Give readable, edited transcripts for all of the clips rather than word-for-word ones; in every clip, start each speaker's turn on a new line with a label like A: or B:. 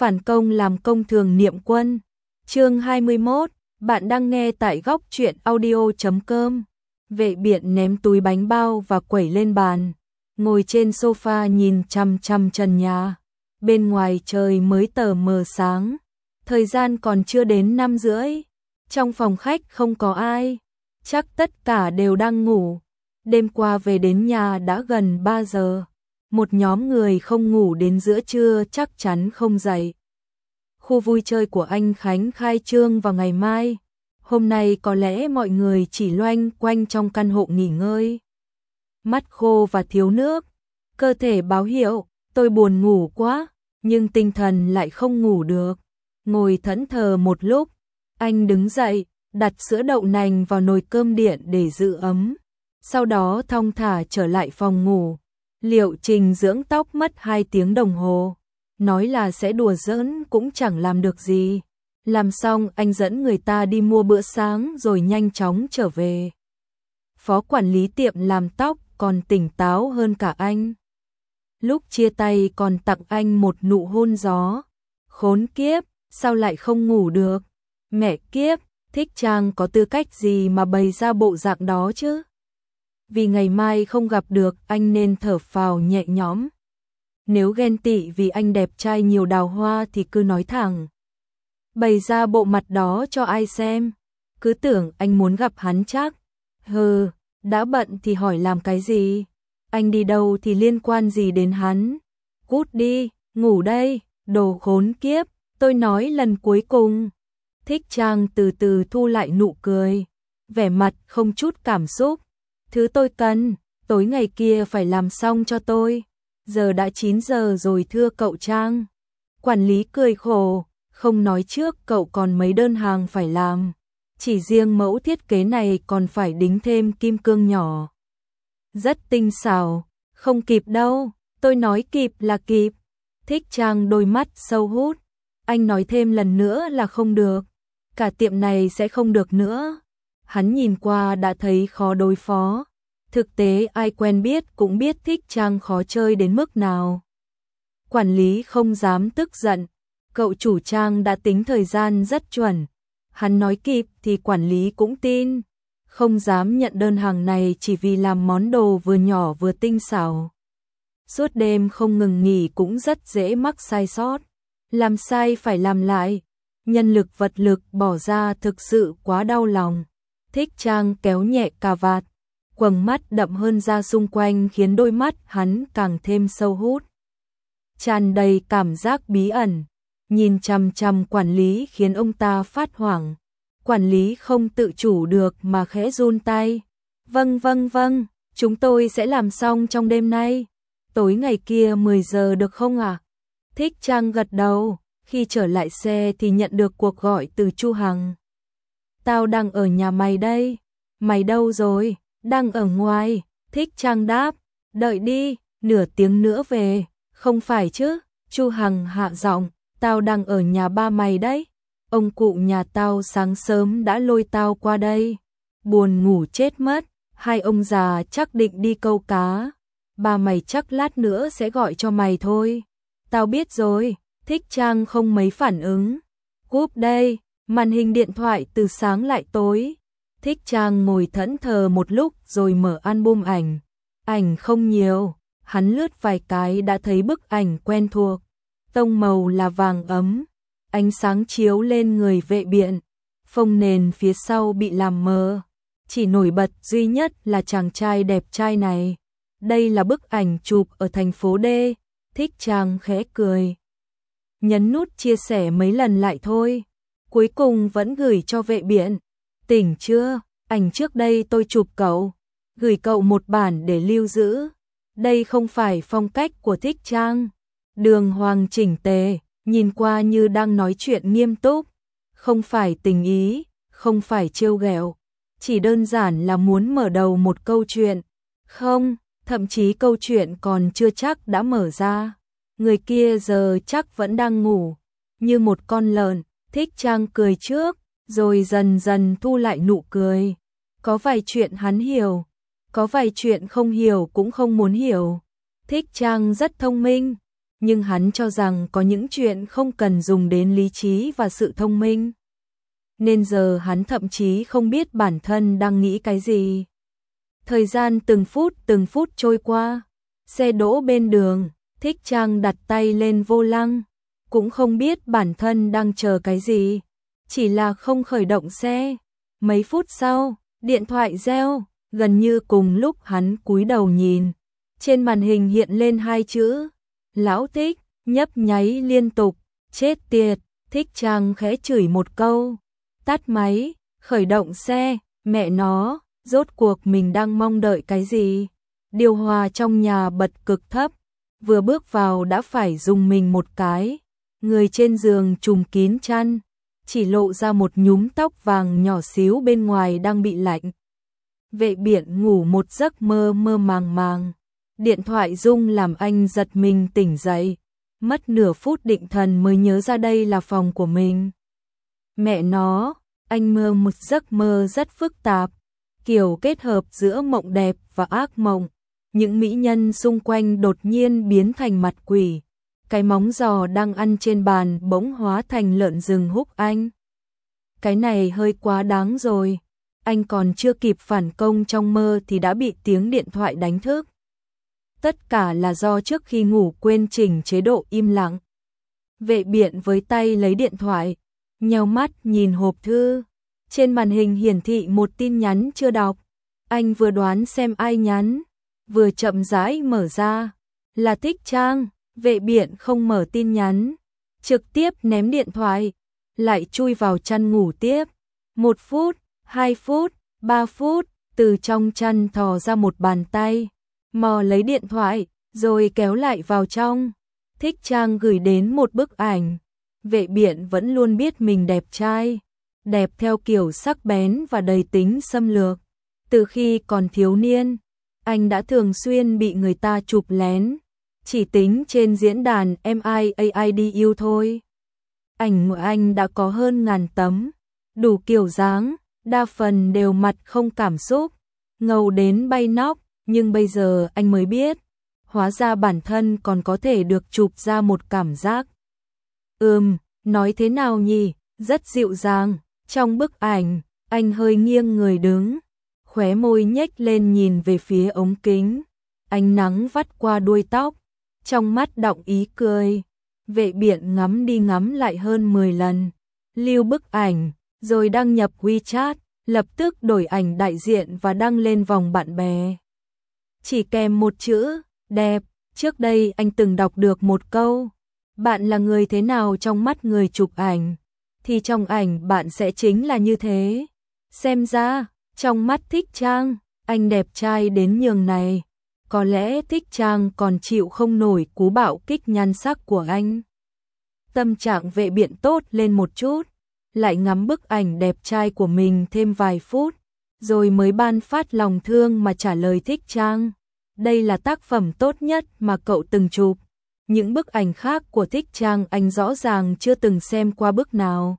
A: Phản công làm công thường niệm quân. Chương 21, bạn đang nghe tại góc truyện audio.com. Vệ biện ném túi bánh bao và quẩy lên bàn, ngồi trên sofa nhìn chằm chằm trần nhà. Bên ngoài trời mới tờ mờ sáng, thời gian còn chưa đến 5:30. Trong phòng khách không có ai, chắc tất cả đều đang ngủ. Đêm qua về đến nhà đã gần 3 giờ. Một nhóm người không ngủ đến giữa trưa chắc chắn không dậy. Khu vui chơi của anh Khánh khai trương vào ngày mai. Hôm nay có lẽ mọi người chỉ loanh quanh trong căn hộ nghỉ ngơi. Mắt khô và thiếu nước, cơ thể báo hiệu tôi buồn ngủ quá, nhưng tinh thần lại không ngủ được. Ngồi thẫn thờ một lúc, anh đứng dậy, đặt sữa đậu nành vào nồi cơm điện để giữ ấm. Sau đó thong thả trở lại phòng ngủ. Liệu trình dưỡng tóc mất 2 tiếng đồng hồ. Nói là sẽ đùa giỡn cũng chẳng làm được gì. Làm xong anh dẫn người ta đi mua bữa sáng rồi nhanh chóng trở về. Phó quản lý tiệm làm tóc còn tỉnh táo hơn cả anh. Lúc chia tay còn tặng anh một nụ hôn gió. Khốn kiếp, sao lại không ngủ được? Mẹ kiếp, Thích Trang có tư cách gì mà bày ra bộ dạng đó chứ? Vì ngày mai không gặp được anh nên thở phào nhẹ nhõm. Nếu ghen tị vì anh đẹp trai nhiều đào hoa thì cứ nói thẳng. Bày ra bộ mặt đó cho ai xem. Cứ tưởng anh muốn gặp hắn chắc. Hừ, đã bận thì hỏi làm cái gì? Anh đi đâu thì liên quan gì đến hắn? Cút đi, ngủ đây, đồ khốn kiếp, tôi nói lần cuối cùng. Thích Trang từ từ thu lại nụ cười, vẻ mặt không chút cảm xúc. Thứ tôi cần, tối ngày kia phải làm xong cho tôi. Giờ đã 9 giờ rồi thưa cậu Trang. Quản lý cười khổ, không nói trước cậu còn mấy đơn hàng phải làm. Chỉ riêng mẫu thiết kế này còn phải đính thêm kim cương nhỏ. Rất tinh xảo, không kịp đâu, tôi nói kịp là kịp. Thích Trang đôi mắt sâu hút. Anh nói thêm lần nữa là không được. Cả tiệm này sẽ không được nữa. Hắn nhìn qua đã thấy khó đối phó. Thực tế ai quen biết cũng biết Thích Trang khó chơi đến mức nào. Quản lý không dám tức giận. Cậu chủ Trang đã tính thời gian rất chuẩn. Hắn nói kịp thì quản lý cũng tin. Không dám nhận đơn hàng này chỉ vì làm món đồ vừa nhỏ vừa tinh xảo. Suốt đêm không ngừng nghỉ cũng rất dễ mắc sai sót. Làm sai phải làm lại. Nhân lực vật lực bỏ ra thực sự quá đau lòng. Thích Trang kéo nhẹ cà vạt. Quầng mắt đậm hơn da xung quanh khiến đôi mắt hắn càng thêm sâu hút. Tràn đầy cảm giác bí ẩn. Nhìn chằm chằm quản lý khiến ông ta phát hoảng. Quản lý không tự chủ được mà khẽ run tay. Vâng, chúng tôi sẽ làm xong trong đêm nay. Tối ngày kia 10 giờ được không ạ? Thích Trang gật đầu. Khi trở lại xe thì nhận được cuộc gọi từ Chu Hằng. Tao đang ở nhà mày đây. Mày đâu rồi? Đang ở ngoài. Thích Trang đáp. Đợi đi, nửa tiếng nữa về. Không phải chứ? Chu Hằng hạ giọng. Tao đang ở nhà ba mày đấy. Ông cụ nhà tao sáng sớm đã lôi tao qua đây. Buồn ngủ chết mất. Hai ông già chắc định đi câu cá. Ba mày chắc lát nữa sẽ gọi cho mày thôi. Tao biết rồi. Thích Trang không mấy phản ứng. Cúp đây. Màn hình điện thoại từ sáng lại tối. Thích Trang ngồi thẫn thờ một lúc rồi mở album ảnh. Ảnh không nhiều. Hắn lướt vài cái đã thấy bức ảnh quen thuộc. Tông màu là vàng ấm. Ánh sáng chiếu lên người vệ biện. Phông nền phía sau bị làm mờ. Chỉ nổi bật duy nhất là chàng trai đẹp trai này. Đây là bức ảnh chụp ở thành phố D. Thích Trang khẽ cười. Nhấn nút chia sẻ mấy lần lại thôi. Cuối cùng vẫn gửi cho vệ biện. Tỉnh chưa? Ảnh trước đây tôi chụp cậu. Gửi cậu một bản để lưu giữ. Đây không phải phong cách của Thích Trang. Đường hoàng chỉnh tề, nhìn qua như đang nói chuyện nghiêm túc. Không phải tình ý, không phải trêu ghẹo. Chỉ đơn giản là muốn mở đầu một câu chuyện. Không, thậm chí câu chuyện còn chưa chắc đã mở ra. Người kia giờ chắc vẫn đang ngủ. Như một con lợn, Thích Trang cười trước, rồi dần dần thu lại nụ cười. Có vài chuyện hắn hiểu, có vài chuyện không hiểu cũng không muốn hiểu. Thích Trang rất thông minh, nhưng hắn cho rằng có những chuyện không cần dùng đến lý trí và sự thông minh. Nên giờ hắn thậm chí không biết bản thân đang nghĩ cái gì. Thời gian từng phút trôi qua, xe đỗ bên đường, Thích Trang đặt tay lên vô lăng, cũng không biết bản thân đang chờ cái gì, chỉ là không khởi động xe. Mấy phút sau, điện thoại reo, gần như cùng lúc hắn cúi đầu nhìn, trên màn hình hiện lên hai chữ, Lão Thích, nhấp nháy liên tục, chết tiệt. Thích Trang khẽ chửi một câu, tắt máy, khởi động xe, mẹ nó, rốt cuộc mình đang mong đợi cái gì? Điều hòa trong nhà bật cực thấp, vừa bước vào đã phải dùng mình một cái, người trên giường trùm kín chăn, chỉ lộ ra một nhúm tóc vàng nhỏ xíu bên ngoài đang bị lạnh. Vệ Biện ngủ một giấc mơ mơ màng màng, điện thoại rung làm anh giật mình tỉnh dậy, mất nửa phút định thần mới nhớ ra đây là phòng của mình. Mẹ nó, anh mơ một giấc mơ rất phức tạp, kiểu kết hợp giữa mộng đẹp và ác mộng. Những mỹ nhân xung quanh đột nhiên biến thành mặt quỷ, cái móng giò đang ăn trên bàn bỗng hóa thành lợn rừng húc anh. Cái này hơi quá đáng rồi, anh còn chưa kịp phản công trong mơ thì đã bị tiếng điện thoại đánh thức. Tất cả là do trước khi ngủ quên chỉnh chế độ im lặng. Vệ Biện với tay lấy điện thoại, nheo mắt nhìn hộp thư, trên màn hình hiển thị một tin nhắn chưa đọc. Anh vừa đoán xem ai nhắn, vừa chậm rãi mở ra, là Thích Trang. Vệ Biện không mở tin nhắn, trực tiếp ném điện thoại, lại chui vào chăn ngủ tiếp. 1 phút, 2 phút, 3 phút, từ trong chăn thò ra một bàn tay, mò lấy điện thoại, rồi kéo lại vào trong. Thích Trang gửi đến một bức ảnh. Vệ Biện vẫn luôn biết mình đẹp trai, đẹp theo kiểu sắc bén và đầy tính xâm lược. Từ khi còn thiếu niên, anh đã thường xuyên bị người ta chụp lén, chỉ tính trên diễn đàn MIAIDU thôi. Ảnh của anh đã có hơn 1000 tấm, đủ kiểu dáng, đa phần đều mặt không cảm xúc, ngầu đến bay nóc, nhưng bây giờ anh mới biết, hóa ra bản thân còn có thể được chụp ra một cảm giác. Nói thế nào nhỉ, rất dịu dàng. Trong bức ảnh, anh hơi nghiêng người đứng, khóe môi nhếch lên nhìn về phía ống kính, ánh nắng vắt qua đuôi tóc, trong mắt đọng ý cười. Vệ Biện ngắm đi ngắm lại hơn 10 lần, lưu bức ảnh, rồi đăng nhập WeChat, lập tức đổi ảnh đại diện và đăng lên vòng bạn bè. Chỉ kèm một chữ, đẹp. Trước đây anh từng đọc được một câu, bạn là người thế nào trong mắt người chụp ảnh, thì trong ảnh bạn sẽ chính là như thế. Xem ra, trong mắt Thích Trang, anh đẹp trai đến nhường này. Có lẽ Thích Trang còn chịu không nổi cú bạo kích nhan sắc của anh. Tâm trạng Vệ Biện tốt lên một chút, lại ngắm bức ảnh đẹp trai của mình thêm vài phút, rồi mới ban phát lòng thương mà trả lời Thích Trang. Đây là tác phẩm tốt nhất mà cậu từng chụp. Những bức ảnh khác của Thích Trang anh rõ ràng chưa từng xem qua bức nào.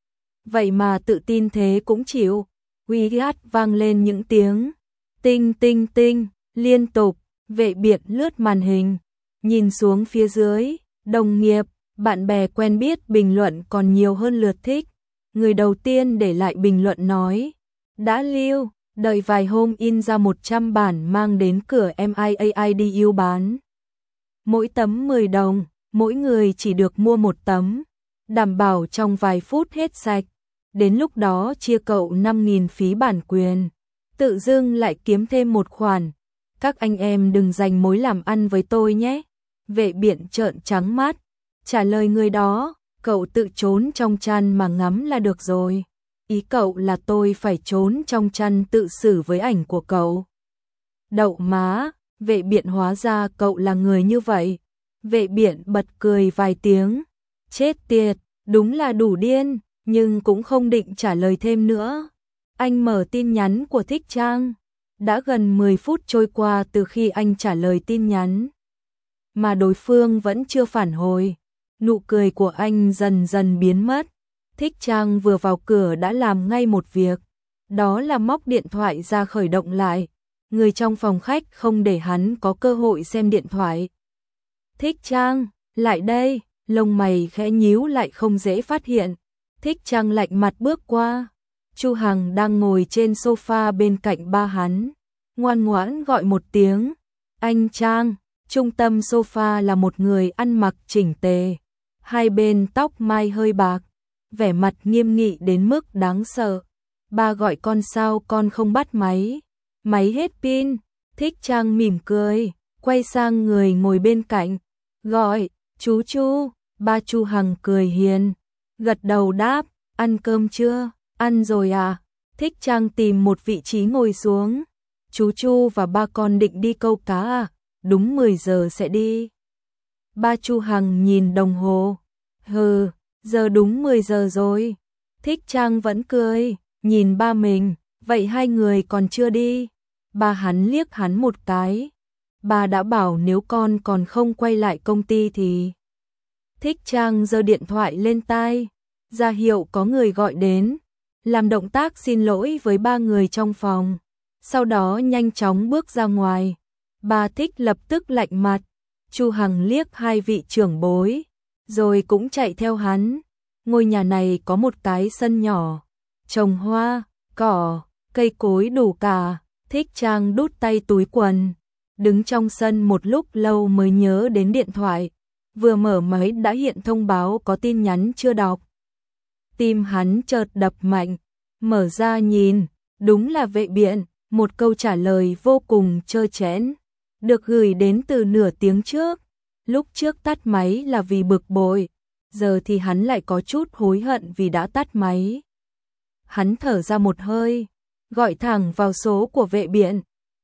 A: Vậy mà tự tin thế cũng chịu. WeChat vang lên những tiếng tinh tinh tinh liên tục. Vệ Biện lướt màn hình, nhìn xuống phía dưới, đồng nghiệp, bạn bè quen biết bình luận còn nhiều hơn lượt thích. Người đầu tiên để lại bình luận nói, đã lưu, đợi vài hôm in ra 100 bản mang đến cửa MIAIDU bán. Mỗi tấm 10 đồng, mỗi người chỉ được mua một tấm, đảm bảo trong vài phút hết sạch. Đến lúc đó chia cậu 5.000 phí bản quyền, tự dưng lại kiếm thêm một khoản. Các anh em đừng giành mối làm ăn với tôi nhé. Vệ Biện trợn trắng mắt, trả lời người đó, cậu tự trốn trong chăn mà ngắm là được rồi. Ý cậu là tôi phải trốn trong chăn tự xử với ảnh của cậu. Đậu má, Vệ Biện hóa ra cậu là người như vậy. Vệ Biện bật cười vài tiếng, chết tiệt, đúng là đủ điên, nhưng cũng không định trả lời thêm nữa. Anh mở tin nhắn của Thích Trang. Đã gần 10 phút trôi qua từ khi anh trả lời tin nhắn, mà đối phương vẫn chưa phản hồi. Nụ cười của anh dần dần biến mất. Thích Trang vừa vào cửa đã làm ngay một việc, đó là móc điện thoại ra khởi động lại. Người trong phòng khách không để hắn có cơ hội xem điện thoại. Thích Trang, Lại đây, lông mày khẽ nhíu lại không dễ phát hiện. Thích Trang lạnh mặt bước qua. Chu Hằng đang ngồi trên sofa bên cạnh ba hắn, ngoan ngoãn gọi một tiếng, anh Trang. Trung tâm sofa là một người ăn mặc chỉnh tề, hai bên tóc mai hơi bạc, vẻ mặt nghiêm nghị đến mức đáng sợ. Ba gọi con sao con không bắt máy? Máy hết pin. Thích Trang mỉm cười, quay sang người ngồi bên cạnh, gọi, chú Chu. Ba Chu Hằng cười hiền, gật đầu đáp, ăn cơm chưa? Ăn rồi à? Thích Trang tìm một vị trí ngồi xuống. Chú Chu và ba con định đi câu cá à? Đúng 10 giờ sẽ đi. Ba Chu Hằng nhìn đồng hồ. Hừ, giờ đúng 10 giờ rồi. Thích Trang vẫn cười, nhìn ba mình, vậy hai người còn chưa đi. Ba hắn liếc hắn một cái. Ba đã bảo nếu con còn không quay lại công ty thì... Thích Trang giơ điện thoại lên tai, ra hiệu có người gọi đến, làm động tác xin lỗi với ba người trong phòng, sau đó nhanh chóng bước ra ngoài. Bà Thích lập tức lạnh mặt, Chu Hằng liếc hai vị trưởng bối, rồi cũng chạy theo hắn. Ngôi nhà này có một cái sân nhỏ, trồng hoa, cỏ, cây cối đủ cả. Thích Trang đút tay túi quần, đứng trong sân một lúc lâu mới nhớ đến điện thoại. Vừa mở máy đã hiện thông báo có tin nhắn chưa đọc. Tim hắn chợt đập mạnh, mở ra nhìn, đúng là Vệ Biện, một câu trả lời vô cùng trơ trẽn, được gửi đến từ nửa tiếng trước. Lúc trước tắt máy là vì bực bội, giờ thì hắn lại có chút hối hận vì đã tắt máy. Hắn thở ra một hơi, gọi thẳng vào số của Vệ Biện.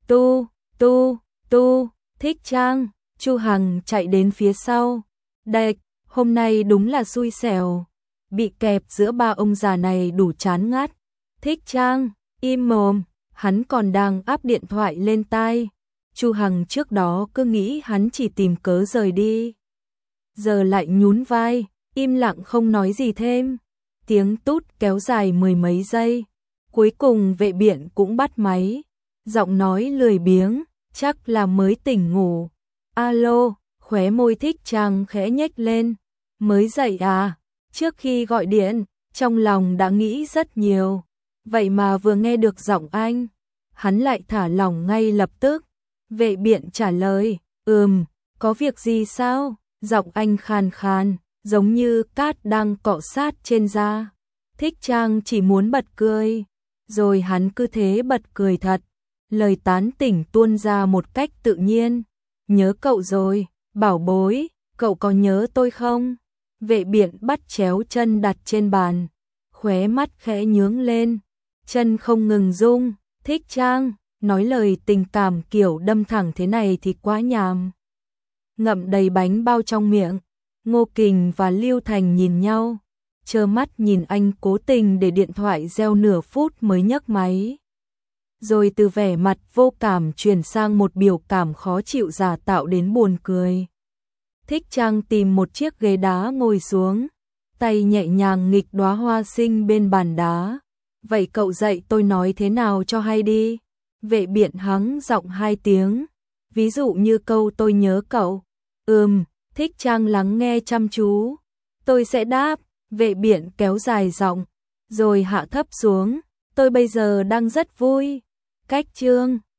A: Tu, Thích Trang. Chu Hằng chạy đến phía sau. Đệch, hôm nay đúng là xui xẻo. Bị kẹp giữa ba ông già này đủ chán ngắt. Thích Trang, im mồm, hắn còn đang áp điện thoại lên tai. Chu Hằng trước đó cứ nghĩ hắn chỉ tìm cớ rời đi. Giờ lại nhún vai, im lặng không nói gì thêm. Tiếng tút kéo dài mười mấy giây. Cuối cùng Vệ Biện cũng bắt máy. Giọng nói lười biếng, chắc là mới tỉnh ngủ. Alo, khóe môi Thích Trang khẽ nhếch lên. Mới dậy à? Trước khi gọi điện, trong lòng đã nghĩ rất nhiều. Vậy mà vừa nghe được giọng anh, hắn lại thả lỏng ngay lập tức. Vệ Biện trả lời, có việc gì sao? Giọng anh khàn khàn, giống như cát đang cọ sát trên da. Thích Trang chỉ muốn bật cười, rồi hắn cứ thế bật cười thật. Lời tán tỉnh tuôn ra một cách tự nhiên. Nhớ cậu rồi, bảo bối, cậu có nhớ tôi không? Vệ Biện bắt chéo chân đặt trên bàn, khóe mắt khẽ nhướng lên, chân không ngừng rung. Thích Trang, nói lời tình cảm kiểu đâm thẳng thế này thì quá nhàm. Ngậm đầy bánh bao trong miệng, Ngô Kình và Lưu Thành nhìn nhau, trơ mắt nhìn anh cố tình để điện thoại reo nửa phút mới nhấc máy. Rồi từ vẻ mặt vô cảm chuyển sang một biểu cảm khó chịu giả tạo đến buồn cười. Thích Trang tìm một chiếc ghế đá ngồi xuống, tay nhẹ nhàng nghịch đóa hoa sinh bên bàn đá. Vậy cậu dạy tôi nói thế nào cho hay đi. Vệ Biện hắng giọng 2 tiếng. Ví dụ như câu tôi nhớ cậu. Thích Trang lắng nghe chăm chú. Tôi sẽ đáp. Vệ Biện kéo dài giọng, rồi hạ thấp xuống. Tôi bây giờ đang rất vui. Cách chương